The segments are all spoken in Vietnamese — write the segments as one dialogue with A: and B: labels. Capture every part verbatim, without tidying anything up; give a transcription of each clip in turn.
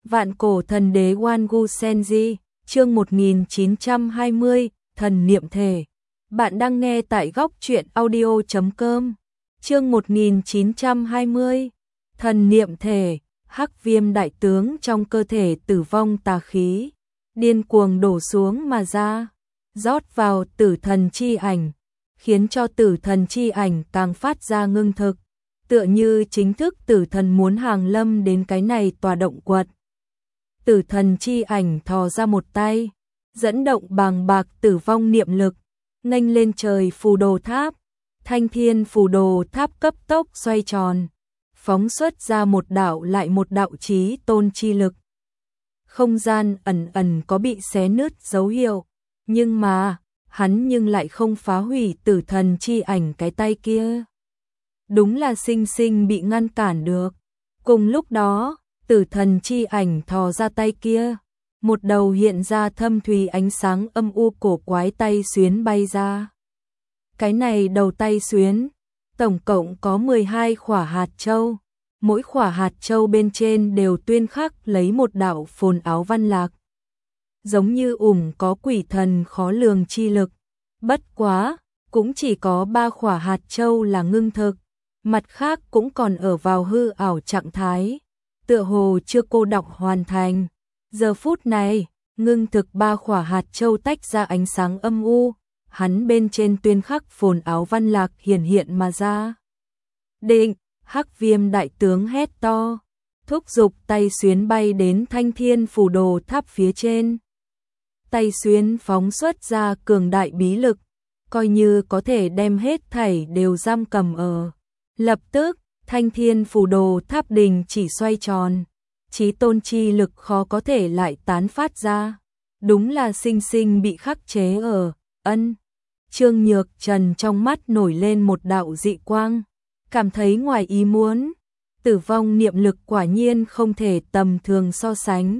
A: Vạn cổ thần đế Wangu Senji, chương một nghìn chín trăm hai mươi, thần niệm thể. Bạn đang nghe tại góc truyện audio chấm com. Chương một nghìn chín trăm hai mươi, thần niệm thể. Hắc viêm đại tướng trong cơ thể tử vong tà khí, điên cuồng đổ xuống mà ra, rót vào tử thần chi ảnh, khiến cho tử thần chi ảnh càng phát ra ngưng thực, tựa như chính thức tử thần muốn hàng lâm đến cái này tòa động quật. Tử thần chi ảnh thò ra một tay, dẫn động bàng bạc tử vong niệm lực, nghênh lên trời phù đồ tháp, thanh thiên phù đồ tháp cấp tốc xoay tròn, phóng xuất ra một đạo lại một đạo chí tôn chi lực. Không gian ẩn ẩn có bị xé nứt dấu hiệu, nhưng mà, hắn nhưng lại không phá hủy tử thần chi ảnh cái tay kia. Đúng là sinh sinh bị ngăn cản được. Cùng lúc đó, tử thần chi ảnh thò ra tay kia, một đầu hiện ra thâm thúy ánh sáng âm u cổ quái tay xuyến bay ra. Cái này đầu tay xuyến, tổng cộng có mười hai khỏa hạt châu, mỗi khỏa hạt châu bên trên đều tuyên khắc lấy một đạo phồn áo văn lạc. Giống như ủng có quỷ thần khó lường chi lực, bất quá, cũng chỉ có ba khỏa hạt châu là ngưng thực, mặt khác cũng còn ở vào hư ảo trạng thái, tựa hồ chưa cô đọng hoàn thành. Giờ phút này, ngưng thực ba khỏa hạt châu tách ra ánh sáng âm u, hắn bên trên tuyên khắc phồn áo văn lạc hiển hiện mà ra. Định, Hắc viêm đại tướng hét to, thúc giục tay xuyến bay đến thanh thiên phù đồ tháp phía trên. Tay xuyến phóng xuất ra cường đại bí lực, coi như có thể đem hết thảy đều giam cầm ở. Lập tức, thanh thiên phù đồ tháp đình chỉ xoay tròn, chí tôn chi lực khó có thể lại tán phát ra. Đúng là sinh sinh bị khắc chế ở, ân. Trương Nhược Trần trong mắt nổi lên một đạo dị quang, cảm thấy ngoài ý muốn, tử vong niệm lực quả nhiên không thể tầm thường so sánh.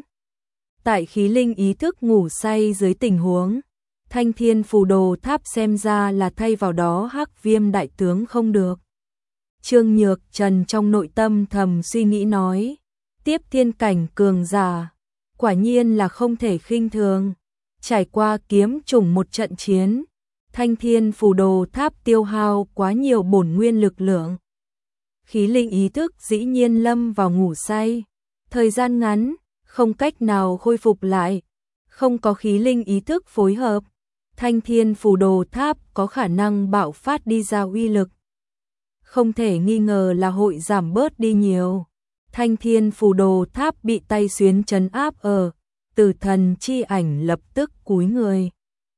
A: Tại khí linh ý thức ngủ say dưới tình huống, thanh thiên phù đồ tháp xem ra là thay vào đó hắc viêm đại tướng không được. Trương Nhược Trần trong nội tâm thầm suy nghĩ nói, tiếp thiên cảnh cường giả, quả nhiên là không thể khinh thường. Trải qua kiếm trùng một trận chiến, thanh thiên phù đồ tháp tiêu hao quá nhiều bổn nguyên lực lượng. Khí linh ý thức dĩ nhiên lâm vào ngủ say, thời gian ngắn, không cách nào khôi phục lại, không có khí linh ý thức phối hợp, thanh thiên phù đồ tháp có khả năng bạo phát đi ra uy lực. Không thể nghi ngờ là hội giảm bớt đi nhiều. Thanh thiên phù đồ tháp bị tay xuyến trấn áp ở, tử thần chi ảnh lập tức cúi người,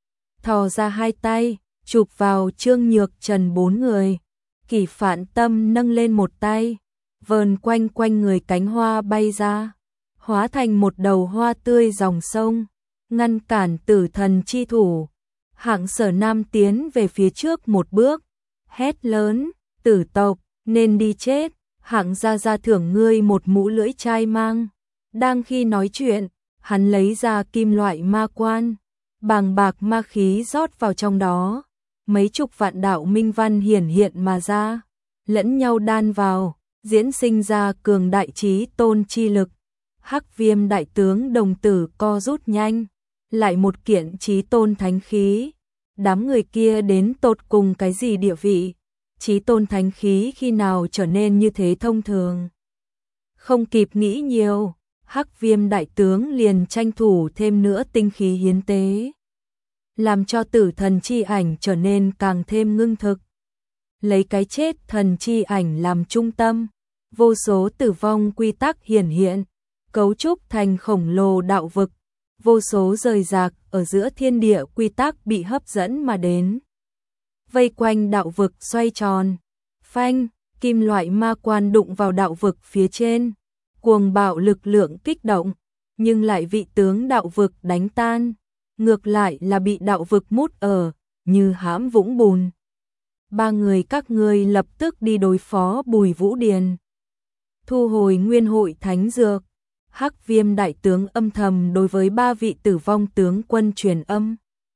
A: thò ra hai tay, chụp vào Trương Nhược Trần bốn người. Kỷ Phạn Tâm nâng lên một tay, vờn quanh quanh người cánh hoa bay ra, hóa thành một đầu hoa tươi dòng sông, ngăn cản tử thần chi thủ. Hạng Sở Nam tiến về phía trước một bước, hét lớn, tử tộc, nên đi chết, Hạng gia gia thưởng ngươi một mũ lưỡi chai mang. Đang khi nói chuyện, hắn lấy ra kim loại ma quan, bàng bạc ma khí rót vào trong đó. Mấy chục vạn đạo minh văn hiển hiện mà ra, lẫn nhau đan vào, diễn sinh ra cường đại chí tôn chi lực. Hắc viêm đại tướng đồng tử co rút nhanh, lại một kiện chí tôn thánh khí. Đám người kia đến tột cùng cái gì địa vị? Chí tôn thánh khí khi nào trở nên như thế thông thường? Không kịp nghĩ nhiều, Hắc viêm đại tướng liền tranh thủ thêm nữa tinh khí hiến tế, làm cho tử thần chi ảnh trở nên càng thêm ngưng thực. Lấy cái chết thần chi ảnh làm trung tâm, vô số tử vong quy tắc hiển hiện, cấu trúc thành khổng lồ đạo vực, vô số rời rạc ở giữa thiên địa quy tắc bị hấp dẫn mà đến. Vây quanh đạo vực xoay tròn, phanh, kim loại ma quan đụng vào đạo vực phía trên, cuồng bạo lực lượng kích động, nhưng lại vị tướng đạo vực đánh tan. Ngược lại là bị đạo vực mút ở, như hãm vũng bùn. Ba người các ngươi lập tức đi đối phó Bùi Vũ Điền. Thu hồi nguyên hội thánh dược. Hắc viêm đại tướng âm thầm đối với ba vị tử vong tướng quân truyền âm.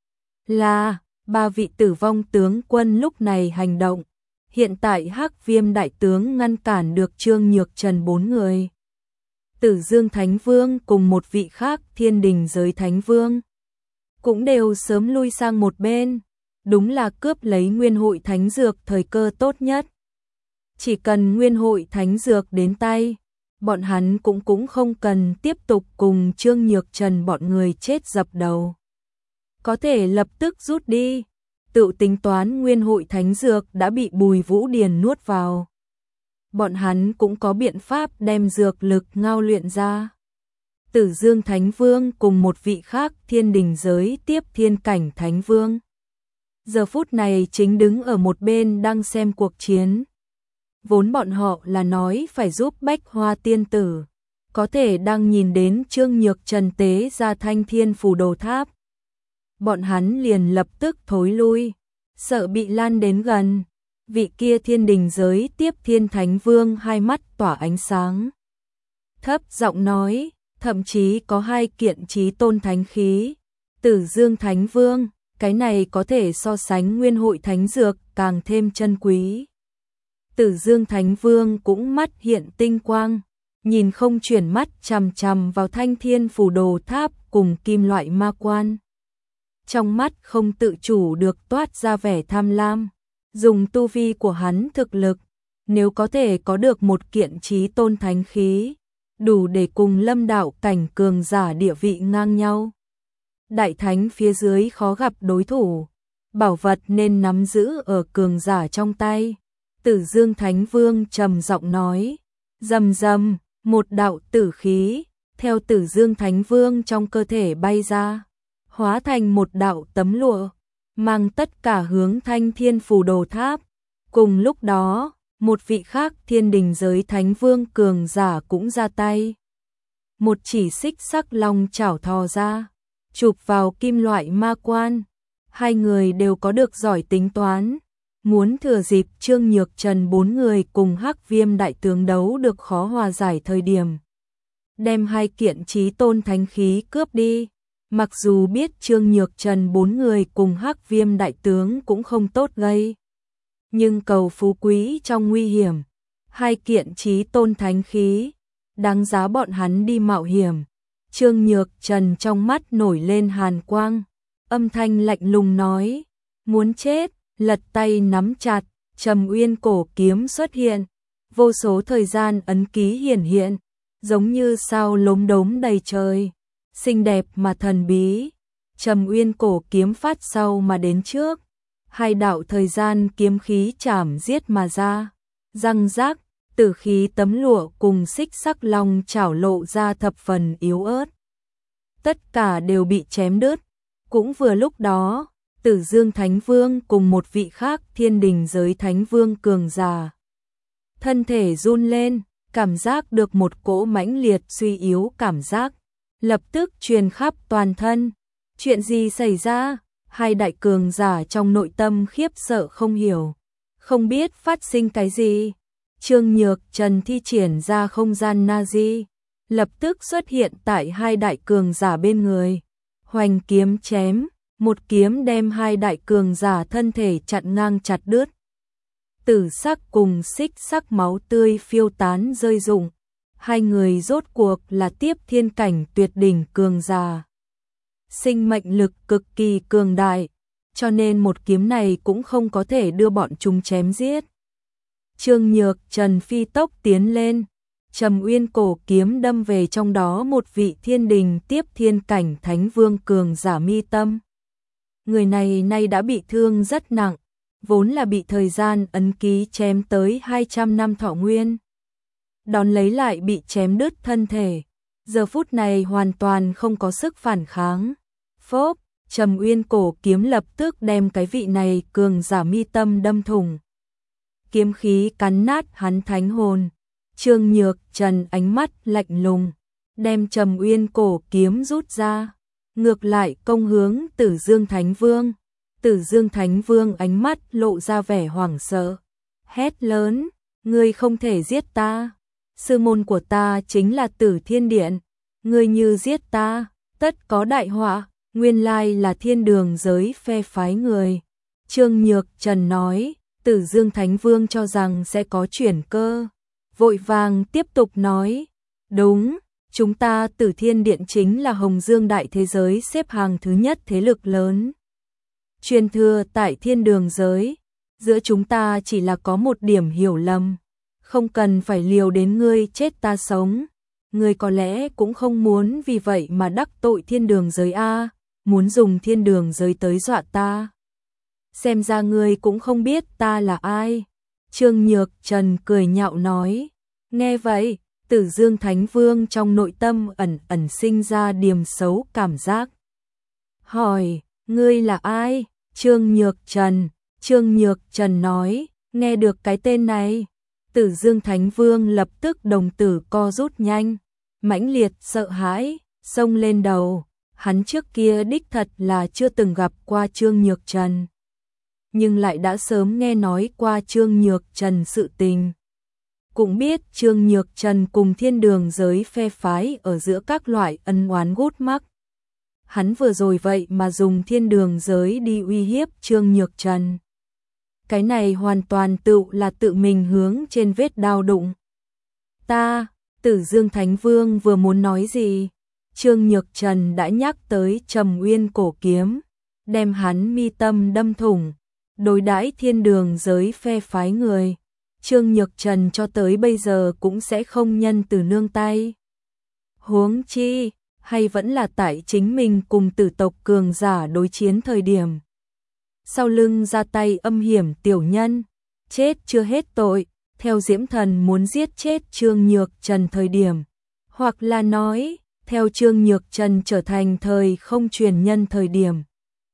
A: Là, ba vị tử vong tướng quân lúc này hành động. Hiện tại Hắc viêm đại tướng ngăn cản được Trương Nhược Trần bốn người. Tử Dương Thánh Vương cùng một vị khác Thiên Đình giới Thánh Vương cũng đều sớm lui sang một bên, đúng là cướp lấy Nguyên Hội Thánh Dược thời cơ tốt nhất. Chỉ cần Nguyên Hội Thánh Dược đến tay, bọn hắn cũng cũng không cần tiếp tục cùng Trương Nhược Trần bọn người chết dập đầu. Có thể lập tức rút đi, tự tính toán Nguyên Hội Thánh Dược đã bị Bùi Vũ Điền nuốt vào. Bọn hắn cũng có biện pháp đem dược lực ngao luyện ra. Tử Dương Thánh Vương cùng một vị khác Thiên Đình giới tiếp thiên cảnh Thánh Vương. Giờ phút này chính đứng ở một bên đang xem cuộc chiến. Vốn bọn họ là nói phải giúp Bách Hoa Tiên Tử, có thể đang nhìn đến Trương Nhược Trần tế ra Thanh Thiên Phù Đồ Tháp. Bọn hắn liền lập tức thối lui, sợ bị lan đến gần. Vị kia Thiên Đình giới tiếp thiên Thánh Vương hai mắt tỏa ánh sáng. Thấp giọng nói, thậm chí có hai kiện chí tôn thánh khí. Tử Dương Thánh Vương, cái này có thể so sánh Nguyên Hội Thánh Dược càng thêm chân quý. Tử Dương Thánh Vương cũng mắt hiện tinh quang, nhìn không chuyển mắt chằm chằm vào Thanh Thiên Phù Đồ Tháp cùng kim loại ma quan. Trong mắt không tự chủ được toát ra vẻ tham lam. Dùng tu vi của hắn thực lực, nếu có thể có được một kiện chí tôn thánh khí, đủ để cùng Lâm đạo cảnh cường giả địa vị ngang nhau. Đại thánh phía dưới khó gặp đối thủ, bảo vật nên nắm giữ ở cường giả trong tay. Tử Dương Thánh Vương trầm giọng nói, rầm rầm, một đạo tử khí theo Tử Dương Thánh Vương trong cơ thể bay ra, hóa thành một đạo tấm lụa, mang tất cả hướng Thanh Thiên Phù Đồ Tháp. Cùng lúc đó, một vị khác Thiên Đình giới Thánh Vương cường giả cũng ra tay. Một chỉ xích sắc long chảo thò ra, chụp vào kim loại ma quan. Hai người đều có được giỏi tính toán, muốn thừa dịp Trương Nhược Trần bốn người cùng Hắc Viêm đại tướng đấu được khó hòa giải thời điểm, đem hai kiện chí tôn thánh khí cướp đi. Mặc dù biết Trương Nhược Trần bốn người cùng Hắc Viêm đại tướng cũng không tốt gây, nhưng cầu phú quý trong nguy hiểm, hai kiện chí tôn thánh khí, đáng giá bọn hắn đi mạo hiểm. Trương Nhược Trần trong mắt nổi lên hàn quang, âm thanh lạnh lùng nói, muốn chết, lật tay nắm chặt, Trầm Uyên cổ kiếm xuất hiện, vô số thời gian ấn ký hiển hiện, giống như sao lốm đốm đầy trời. Xinh đẹp mà thần bí, Trầm Uyên cổ kiếm phát sau mà đến trước, hai đạo thời gian kiếm khí chảm giết mà ra, răng rác, tử khí tấm lụa cùng xích sắc long chảo lộ ra thập phần yếu ớt. Tất cả đều bị chém đứt. Cũng vừa lúc đó, Tử Dương Thánh Vương cùng một vị khác Thiên Đình giới Thánh Vương cường giả, thân thể run lên, cảm giác được một cỗ mãnh liệt suy yếu cảm giác lập tức truyền khắp toàn thân. Chuyện gì xảy ra? Hai đại cường giả trong nội tâm khiếp sợ không hiểu, không biết phát sinh cái gì. Trương Nhược Trần thi triển ra không gian Nazi, lập tức xuất hiện tại hai đại cường giả bên người. Hoành kiếm chém, một kiếm đem hai đại cường giả thân thể chặn ngang chặt đứt. Tử sắc cùng xích sắc máu tươi phiêu tán rơi rụng. Hai người rốt cuộc là tiếp thiên cảnh tuyệt đỉnh cường giả. Sinh mệnh lực cực kỳ cường đại, cho nên một kiếm này cũng không có thể đưa bọn chúng chém giết. Trương Nhược Trần phi tốc tiến lên, Trầm Uyên cổ kiếm đâm về trong đó một vị Thiên Đình tiếp thiên cảnh Thánh Vương cường giả mi tâm. Người này nay đã bị thương rất nặng, vốn là bị thời gian ấn ký chém tới hai trăm năm thọ nguyên. Đón lấy lại bị chém đứt thân thể, giờ phút này hoàn toàn không có sức phản kháng. Phốp, Trầm Uyên cổ kiếm lập tức đem cái vị này cường giả mi tâm đâm thủng. Kiếm khí cắn nát hắn thánh hồn. Trương Nhược Trần ánh mắt lạnh lùng, đem Trầm Uyên cổ kiếm rút ra, ngược lại công hướng Tử Dương Thánh Vương. Tử Dương Thánh Vương ánh mắt lộ ra vẻ hoảng sợ, hét lớn, ngươi không thể giết ta. Sư môn của ta chính là Tử Thiên Điện, ngươi như giết ta, tất có đại họa. Nguyên lai là thiên đường giới phe phái người. Trương Nhược Trần nói, Tử Dương Thánh Vương cho rằng sẽ có chuyển cơ, vội vàng tiếp tục nói, đúng, chúng ta Tử Thiên Điện chính là Hồng Dương đại thế giới xếp hàng thứ nhất thế lực lớn. Truyền thừa tại thiên đường giới, giữa chúng ta chỉ là có một điểm hiểu lầm, không cần phải liều đến ngươi chết ta sống. Ngươi có lẽ cũng không muốn vì vậy mà đắc tội thiên đường giới a, muốn dùng thiên đường giới tới dọa ta. Xem ra ngươi cũng không biết ta là ai. Trương Nhược Trần cười nhạo nói. Nghe vậy, Tử Dương Thánh Vương trong nội tâm ẩn ẩn sinh ra điềm xấu cảm giác. Hỏi, ngươi là ai? Trương Nhược Trần. Trương Nhược Trần nói, nghe được cái tên này, Tử Dương Thánh Vương lập tức đồng tử co rút nhanh, mãnh liệt sợ hãi, xông lên đầu. Hắn trước kia đích thật là chưa từng gặp qua Trương Nhược Trần, nhưng lại đã sớm nghe nói qua Trương Nhược Trần sự tình. Cũng biết Trương Nhược Trần cùng thiên đường giới phe phái ở giữa các loại ân oán gút mắc. Hắn vừa rồi vậy mà dùng thiên đường giới đi uy hiếp Trương Nhược Trần. Cái này hoàn toàn tự là tự mình hướng trên vết đao đụng. Ta, Tử Dương Thánh Vương vừa muốn nói gì, Trương Nhược Trần đã nhắc tới Trầm Uyên cổ kiếm, đem hắn mi tâm đâm thủng. Đối đãi thiên đường giới phe phái người, Trương Nhược Trần cho tới bây giờ cũng sẽ không nhân từ nương tay. Huống chi, hay vẫn là tại chính mình cùng tử tộc cường giả đối chiến thời điểm. Sau lưng ra tay âm hiểm tiểu nhân, chết chưa hết tội, theo Diễm Thần muốn giết chết Trương Nhược Trần thời điểm. Hoặc là nói, theo Trương Nhược Trần trở thành thời không truyền nhân thời điểm.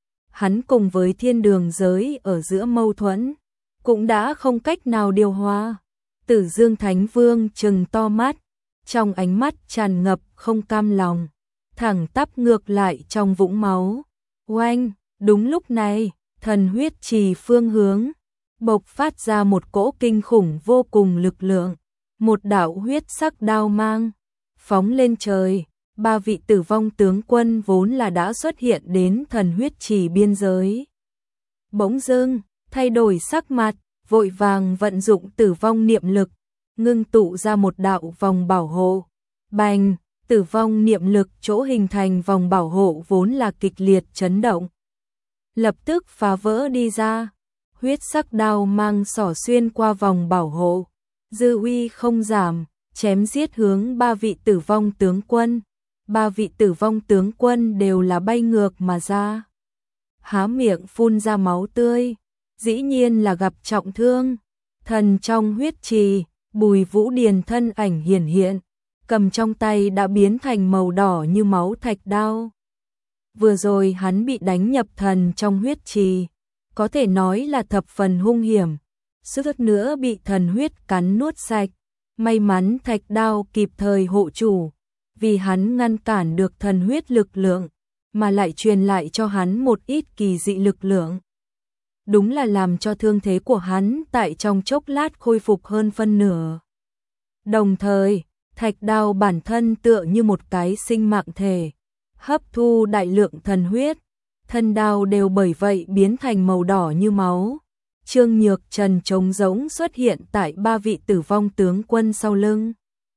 A: Hắn cùng với thiên đường giới ở giữa mâu thuẫn, cũng đã không cách nào điều hòa. Tử Dương Thánh Vương trừng to mắt, trong ánh mắt tràn ngập không cam lòng, thẳng tắp ngược lại trong vũng máu. Oanh, đúng lúc này, thần huyết trì phương hướng, bộc phát ra một cỗ kinh khủng vô cùng lực lượng, một đạo huyết sắc đao mang, phóng lên trời. Ba vị tử vong tướng quân vốn là đã xuất hiện đến thần huyết trì biên giới. Bỗng dưng, thay đổi sắc mặt, vội vàng vận dụng tử vong niệm lực, ngưng tụ ra một đạo vòng bảo hộ. Bành, tử vong niệm lực chỗ hình thành vòng bảo hộ vốn là kịch liệt chấn động. Lập tức phá vỡ đi ra, huyết sắc đao mang xỏ xuyên qua vòng bảo hộ. Dư uy không giảm, chém giết hướng ba vị tử vong tướng quân. Ba vị tử vong tướng quân đều là bay ngược mà ra, há miệng phun ra máu tươi, dĩ nhiên là gặp trọng thương. Thần trong huyết trì, Bùi Vũ Điền thân ảnh hiển hiện, cầm trong tay đã biến thành màu đỏ như máu thạch đao. Vừa rồi hắn bị đánh nhập thần trong huyết trì, có thể nói là thập phần hung hiểm, suýt nữa bị thần huyết cắn nuốt sạch. May mắn thạch đao kịp thời hộ chủ, vì hắn ngăn cản được thần huyết lực lượng, mà lại truyền lại cho hắn một ít kỳ dị lực lượng. Đúng là làm cho thương thế của hắn tại trong chốc lát khôi phục hơn phân nửa. Đồng thời, thạch đao bản thân tựa như một cái sinh mạng thể, hấp thu đại lượng thần huyết, thân đao đều bởi vậy biến thành màu đỏ như máu. Trương Nhược Trần trống rỗng xuất hiện tại ba vị tử vong tướng quân sau lưng.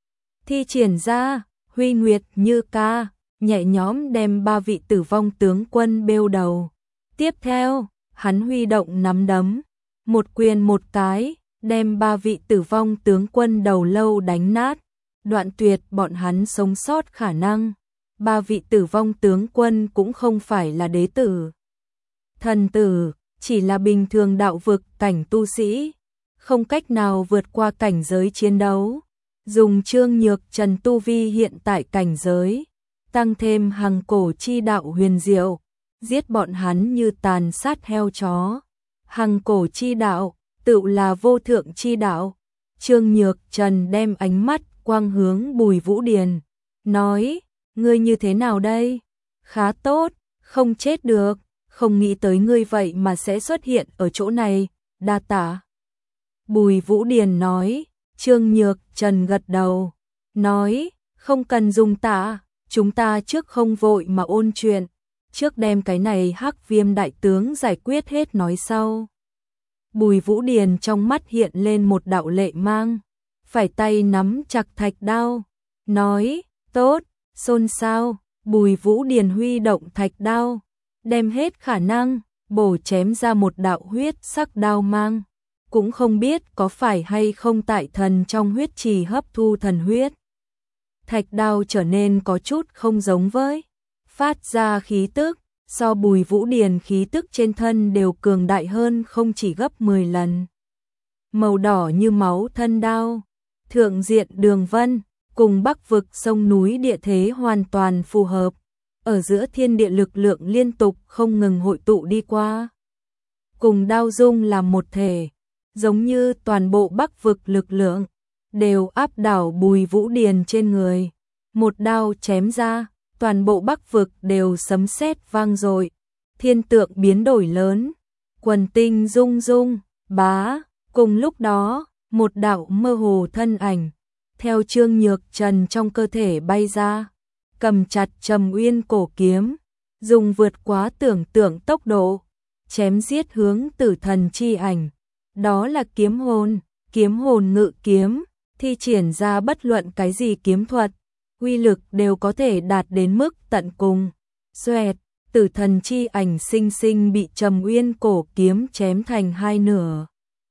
A: Thi triển ra Huy Nguyệt Như Ca, nhẹ nhõm đem ba vị tử vong tướng quân bêu đầu. Tiếp theo, hắn huy động nắm đấm, một quyền một cái, đem ba vị tử vong tướng quân đầu lâu đánh nát, đoạn tuyệt bọn hắn sống sót khả năng. Ba vị tử vong tướng quân cũng không phải là đế tử, thần tử, chỉ là bình thường đạo vực cảnh tu sĩ, không cách nào vượt qua cảnh giới chiến đấu. Dùng Trương Nhược Trần tu vi hiện tại cảnh giới, tăng thêm hằng cổ chi đạo huyền diệu, giết bọn hắn như tàn sát heo chó. Hằng cổ chi đạo, tự là vô thượng chi đạo. Trương Nhược Trần đem ánh mắt quang hướng Bùi Vũ Điền, nói, ngươi như thế nào đây? Khá tốt, không chết được, không nghĩ tới ngươi vậy mà sẽ xuất hiện ở chỗ này, đa tạ. Bùi Vũ Điền nói. Trương Nhược Trần gật đầu, nói, không cần dùng tạ, chúng ta trước không vội mà ôn chuyện, trước đem cái này Hắc Viêm đại tướng giải quyết hết nói sau. Bùi Vũ Điền trong mắt hiện lên một đạo lệ mang, phải tay nắm chặt thạch đao, nói, Tốt, xôn xao, Bùi Vũ Điền huy động thạch đao, đem hết khả năng, bổ chém ra một đạo huyết sắc đao mang. Cũng không biết có phải hay không tại thần trong huyết trì hấp thu thần huyết. Thạch đao trở nên có chút không giống với, phát ra khí tức, so Bùi Vũ Điền khí tức trên thân đều cường đại hơn không chỉ gấp mười lần. Màu đỏ như máu thân đao, thượng diện đường vân, cùng bắc vực sông núi địa thế hoàn toàn phù hợp, ở giữa thiên địa lực lượng liên tục không ngừng hội tụ đi qua. Cùng đao dung làm một thể, giống như toàn bộ bắc vực lực lượng, đều áp đảo Bùi Vũ Điền trên người. Một đao chém ra, toàn bộ bắc vực đều sấm sét vang dội, thiên tượng biến đổi lớn, quần tinh rung rung, bá, cùng lúc đó, một đạo mơ hồ thân ảnh, theo Trương Nhược Trần trong cơ thể bay ra, cầm chặt Trầm Uyên cổ kiếm, dùng vượt quá tưởng tượng tốc độ, chém giết hướng tử thần chi ảnh. Đó là kiếm hồn, kiếm hồn ngự kiếm, thi triển ra bất luận cái gì kiếm thuật, uy lực đều có thể đạt đến mức tận cùng. Xoẹt, tử thần chi ảnh sinh sinh bị Trầm Uyên cổ kiếm chém thành hai nửa.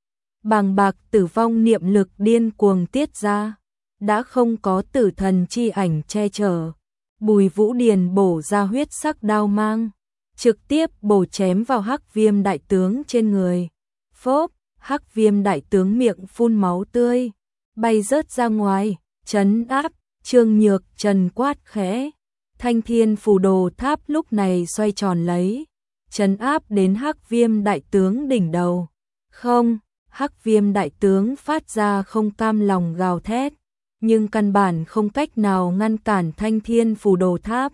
A: Bàng bạc tử vong niệm lực điên cuồng tiết ra, đã không có tử thần chi ảnh che chở. Bùi Vũ Điền bổ ra huyết sắc đao mang, trực tiếp bổ chém vào Hắc Viêm đại tướng trên người. Phốp, Hắc Viêm đại tướng miệng phun máu tươi, bay rớt ra ngoài, trấn áp. Trương Nhược Trần quát khẽ, Thanh Thiên Phù Đồ Tháp lúc này xoay tròn lấy, trấn áp đến Hắc Viêm đại tướng đỉnh đầu. Không, Hắc Viêm đại tướng phát ra không cam lòng gào thét, nhưng căn bản không cách nào ngăn cản Thanh Thiên Phù Đồ Tháp.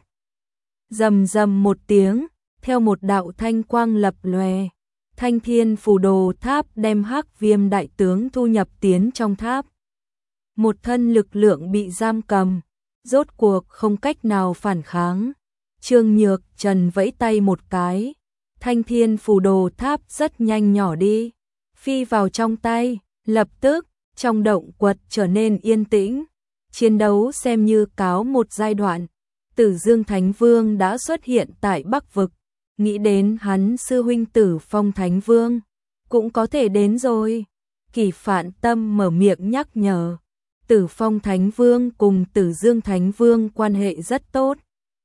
A: Rầm rầm một tiếng, theo một đạo thanh quang lập lòe, Thanh Thiên Phù Đồ Tháp đem Hắc Viêm đại tướng thu nhập tiến trong tháp. Một thân lực lượng bị giam cầm, rốt cuộc không cách nào phản kháng. Trương Nhược Trần vẫy tay một cái, Thanh Thiên Phù Đồ Tháp rất nhanh nhỏ đi, phi vào trong tay, lập tức, trong động quật trở nên yên tĩnh. Chiến đấu xem như cáo một giai đoạn, Tử Dương Thánh Vương đã xuất hiện tại Bắc Vực, nghĩ đến hắn sư huynh Tử Phong Thánh Vương, cũng có thể đến rồi. Kỷ Phạn Tâm mở miệng nhắc nhở, Tử Phong Thánh Vương cùng Tử Dương Thánh Vương quan hệ rất tốt.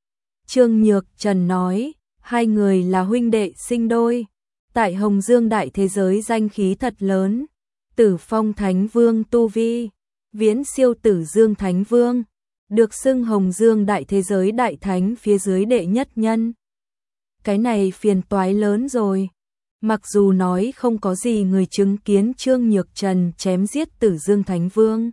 A: Trương Nhược Trần nói, hai người là huynh đệ sinh đôi, tại Hồng Dương đại thế giới danh khí thật lớn. Tử Phong Thánh Vương tu vi viễn siêu Tử Dương Thánh Vương, được xưng Hồng Dương đại thế giới đại thánh phía dưới đệ nhất nhân. Cái này phiền toái lớn rồi. Mặc dù nói không có gì người chứng kiến Trương Nhược Trần chém giết Tử Dương Thánh Vương,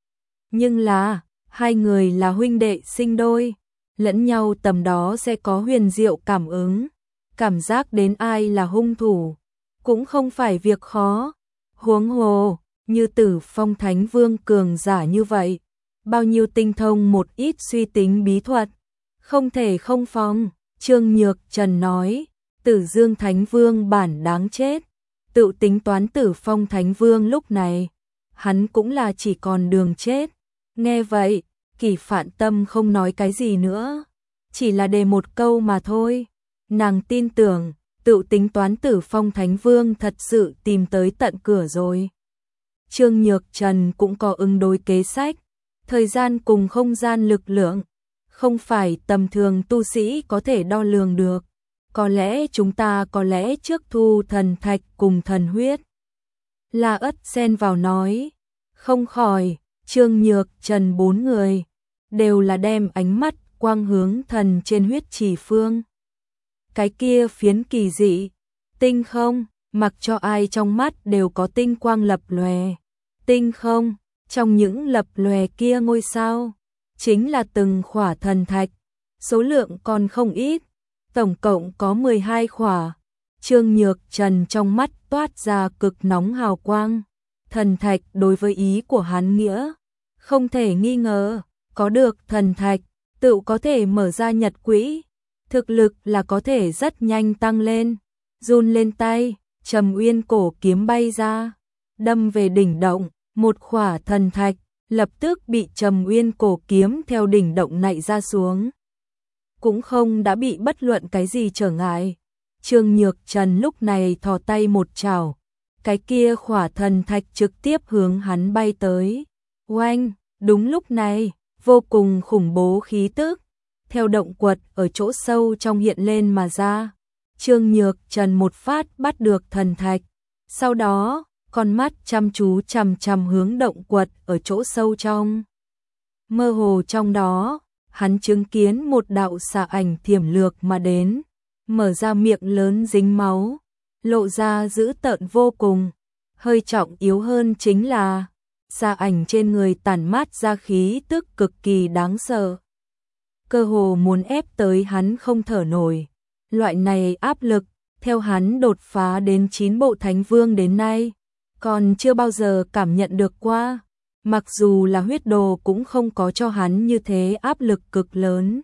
A: nhưng là hai người là huynh đệ sinh đôi, lẫn nhau tầm đó sẽ có huyền diệu cảm ứng, cảm giác đến ai là hung thủ cũng không phải việc khó. Huống hồ, như Tử Phong Thánh Vương cường giả như vậy, bao nhiêu tinh thông một ít suy tính bí thuật, không thể không phòng. Trương Nhược Trần nói, Tử Dương Thánh Vương bản đáng chết, tự tính toán Tử Phong Thánh Vương lúc này, hắn cũng là chỉ còn đường chết. Nghe vậy, Kỷ Phạn Tâm không nói cái gì nữa, chỉ là đề một câu mà thôi. Nàng tin tưởng, tự tính toán Tử Phong Thánh Vương thật sự tìm tới tận cửa rồi. Trương Nhược Trần cũng có ứng đối kế sách, thời gian cùng không gian lực lượng, không phải tầm thường tu sĩ có thể đo lường được. Có lẽ chúng ta có lẽ trước thu thần thạch cùng thần huyết. La Ất xen vào nói, không khỏi, Trương Nhược Trần bốn người, đều là đem ánh mắt quang hướng thần trên huyết trì phương. Cái kia phiến kỳ dị, tinh không, mặc cho ai trong mắt đều có tinh quang lập lòe. Tinh không, trong những lập lòe kia ngôi sao, chính là từng khỏa thần thạch, số lượng còn không ít, tổng cộng có mười hai khỏa. Trương Nhược Trần trong mắt toát ra cực nóng hào quang. Thần thạch đối với ý của hắn nghĩa, không thể nghi ngờ, có được thần thạch, tự có thể mở ra nhật quỹ, thực lực là có thể rất nhanh tăng lên. Run lên tay, Trầm Uyên cổ kiếm bay ra, đâm về đỉnh động, một khỏa thần thạch, lập tức bị Trầm Uyên cổ kiếm theo đỉnh động nạy ra xuống. Cũng không đã bị bất luận cái gì trở ngại. Trương Nhược Trần lúc này thò tay một chảo, cái kia khỏa thần thạch trực tiếp hướng hắn bay tới. Oanh, đúng lúc này, vô cùng khủng bố khí tức theo động quật ở chỗ sâu trong hiện lên mà ra. Trương Nhược Trần một phát bắt được thần thạch, sau đó, con mắt chăm chú chằm chằm hướng động quật ở chỗ sâu trong. Mơ hồ trong đó, hắn chứng kiến một đạo xà ảnh thiểm lược mà đến, mở ra miệng lớn dính máu, lộ ra dữ tợn vô cùng. Hơi trọng yếu hơn chính là, xà ảnh trên người tản mát ra khí tức cực kỳ đáng sợ. Cơ hồ muốn ép tới hắn không thở nổi. Loại này áp lực, theo hắn đột phá đến chín bộ thánh vương đến nay, còn chưa bao giờ cảm nhận được qua. Mặc dù là huyết đồ cũng không có cho hắn như thế áp lực cực lớn.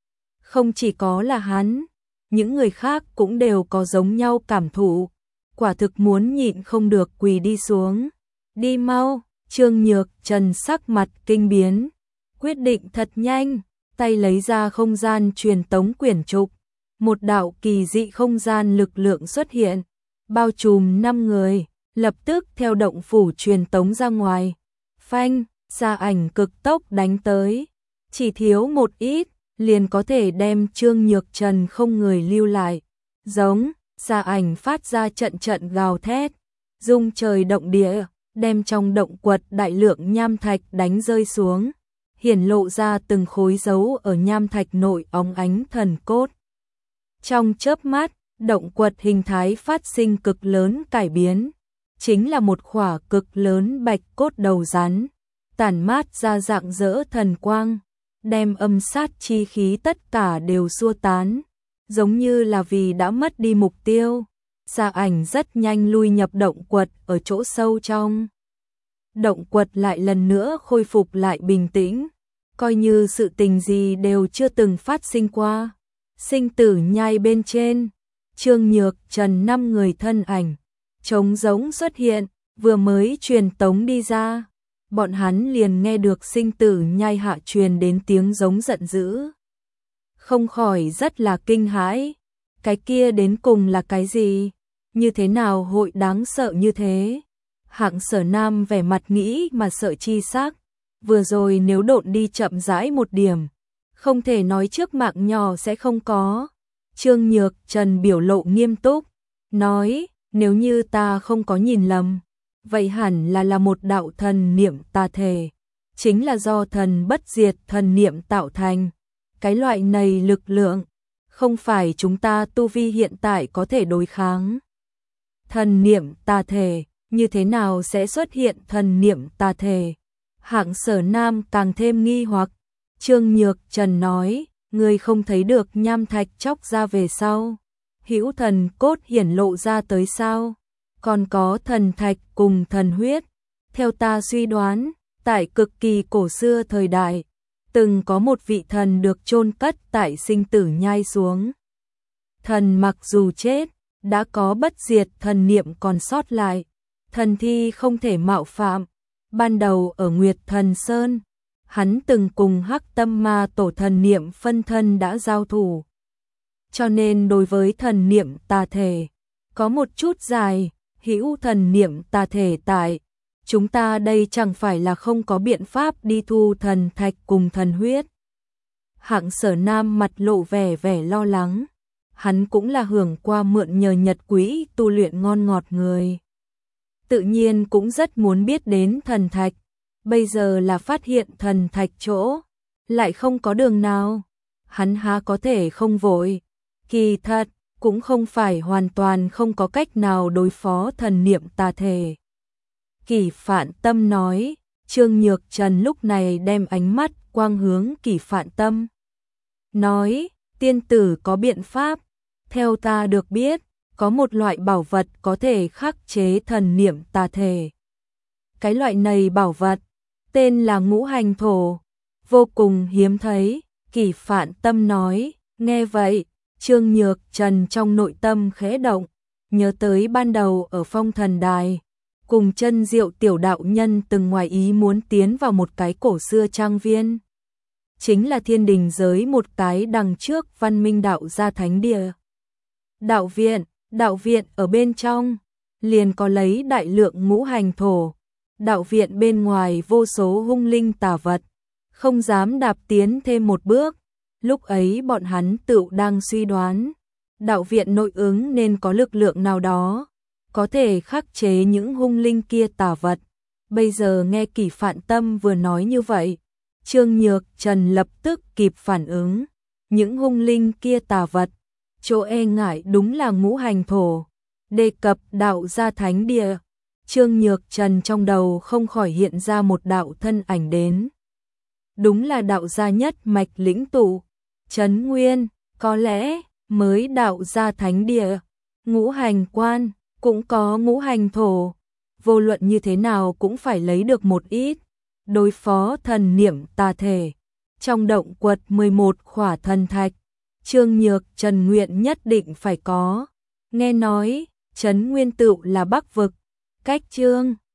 A: Không chỉ có là hắn, những người khác cũng đều có giống nhau cảm thụ. Quả thực muốn nhịn không được quỳ đi xuống. Đi mau, Trương Nhược Trần sắc mặt kinh biến. Quyết định thật nhanh, tay lấy ra không gian truyền tống quyển trục. Một đạo kỳ dị không gian lực lượng xuất hiện, bao trùm năm người, lập tức theo động phủ truyền tống ra ngoài. Phanh, xà ảnh cực tốc đánh tới, chỉ thiếu một ít, liền có thể đem Trương Nhược Trần không người lưu lại. Giống, xà ảnh phát ra trận trận gào thét, rung trời động địa, đem trong động quật đại lượng nham thạch đánh rơi xuống, hiển lộ ra từng khối dấu ở nham thạch nội óng ánh thần cốt. Trong chớp mắt, động quật hình thái phát sinh cực lớn cải biến, chính là một khỏa cực lớn bạch cốt đầu rắn, tản mát ra dạng dỡ thần quang, đem âm sát chi khí tất cả đều xua tán, giống như là vì đã mất đi mục tiêu. Xà ảnh rất nhanh lui nhập động quật ở chỗ sâu trong. Động quật lại lần nữa khôi phục lại bình tĩnh, coi như sự tình gì đều chưa từng phát sinh qua. Sinh tử nhai bên trên, Trương Nhược Trần năm người thân ảnh, trống giống xuất hiện, vừa mới truyền tống đi ra. Bọn hắn liền nghe được sinh tử nhai hạ truyền đến tiếng giống giận dữ. Không khỏi rất là kinh hãi, cái kia đến cùng là cái gì? Như thế nào hội đáng sợ như thế? Hạng Sở Nam vẻ mặt nghĩ mà sợ chi xác, vừa rồi nếu độn đi chậm rãi một điểm, không thể nói trước mạng nhỏ sẽ không có. Trương Nhược Trần biểu lộ nghiêm túc, nói, nếu như ta không có nhìn lầm, vậy hẳn là là một đạo thần niệm tà thể, chính là do thần bất diệt thần niệm tạo thành. Cái loại này lực lượng, không phải chúng ta tu vi hiện tại có thể đối kháng. Thần niệm tà thể, như thế nào sẽ xuất hiện thần niệm tà thể? Hạng Sở Nam càng thêm nghi hoặc. Trương Nhược Trần nói, người không thấy được nham thạch chóc ra về sau, hữu thần cốt hiển lộ ra tới sao? Còn có thần thạch cùng thần huyết. Theo ta suy đoán, tại cực kỳ cổ xưa thời đại, từng có một vị thần được chôn cất tại sinh tử nhai xuống. Thần mặc dù chết, đã có bất diệt thần niệm còn sót lại, thần thi không thể mạo phạm. Ban đầu ở Nguyệt Thần Sơn, hắn từng cùng Hắc Tâm Ma tổ thần niệm phân thân đã giao thủ. Cho nên đối với thần niệm tà thể, có một chút dài, hữu thần niệm tà thể tại. Chúng ta đây chẳng phải là không có biện pháp đi thu thần thạch cùng thần huyết. Hạng Sở Nam mặt lộ vẻ vẻ lo lắng. Hắn cũng là hưởng qua mượn nhờ nhật quỹ tu luyện ngon ngọt người. Tự nhiên cũng rất muốn biết đến thần thạch. Bây giờ là phát hiện thần thạch chỗ, lại không có đường nào. Hắn há có thể không vội. Kỳ thật, cũng không phải hoàn toàn không có cách nào đối phó thần niệm tà thể. Kỷ Phạn Tâm nói. Trương Nhược Trần lúc này đem ánh mắt quang hướng Kỷ Phạn Tâm. Nói, tiên tử có biện pháp. Theo ta được biết, có một loại bảo vật có thể khắc chế thần niệm tà thể. Cái loại này bảo vật, tên là ngũ hành thổ, vô cùng hiếm thấy. Kỷ Phạn Tâm nói, nghe vậy, Trương Nhược Trần trong nội tâm khẽ động, nhớ tới ban đầu ở Phong Thần Đài. cùng Chân Diệu tiểu đạo nhân từng ngoài ý muốn tiến vào một cái cổ xưa trang viên. Chính là thiên đình giới một cái đằng trước văn minh đạo gia thánh địa. Đạo viện, đạo viện ở bên trong, liền có lấy đại lượng ngũ hành thổ. Đạo viện bên ngoài vô số hung linh tà vật, không dám đạp tiến thêm một bước. Lúc ấy bọn hắn tự đang suy đoán, đạo viện nội ứng nên có lực lượng nào đó, có thể khắc chế những hung linh kia tà vật. Bây giờ nghe Kỷ Phạn Tâm vừa nói như vậy, Trương Nhược Trần lập tức kịp phản ứng. Những hung linh kia tà vật, chỗ e ngại đúng là ngũ hành thổ. Đề cập đạo gia thánh địa, Trương Nhược Trần trong đầu không khỏi hiện ra một đạo thân ảnh đến. Đúng là đạo gia nhất mạch lĩnh tụ, Trấn Nguyên, có lẽ mới đạo gia thánh địa, ngũ hành quan, cũng có ngũ hành thổ. Vô luận như thế nào cũng phải lấy được một ít, đối phó thần niệm tà thể. Trong động quật mười một khỏa thần thạch, Trương Nhược Trần nguyện nhất định phải có. Nghe nói, Trấn Nguyên Tựu là Bắc vực, cách Trương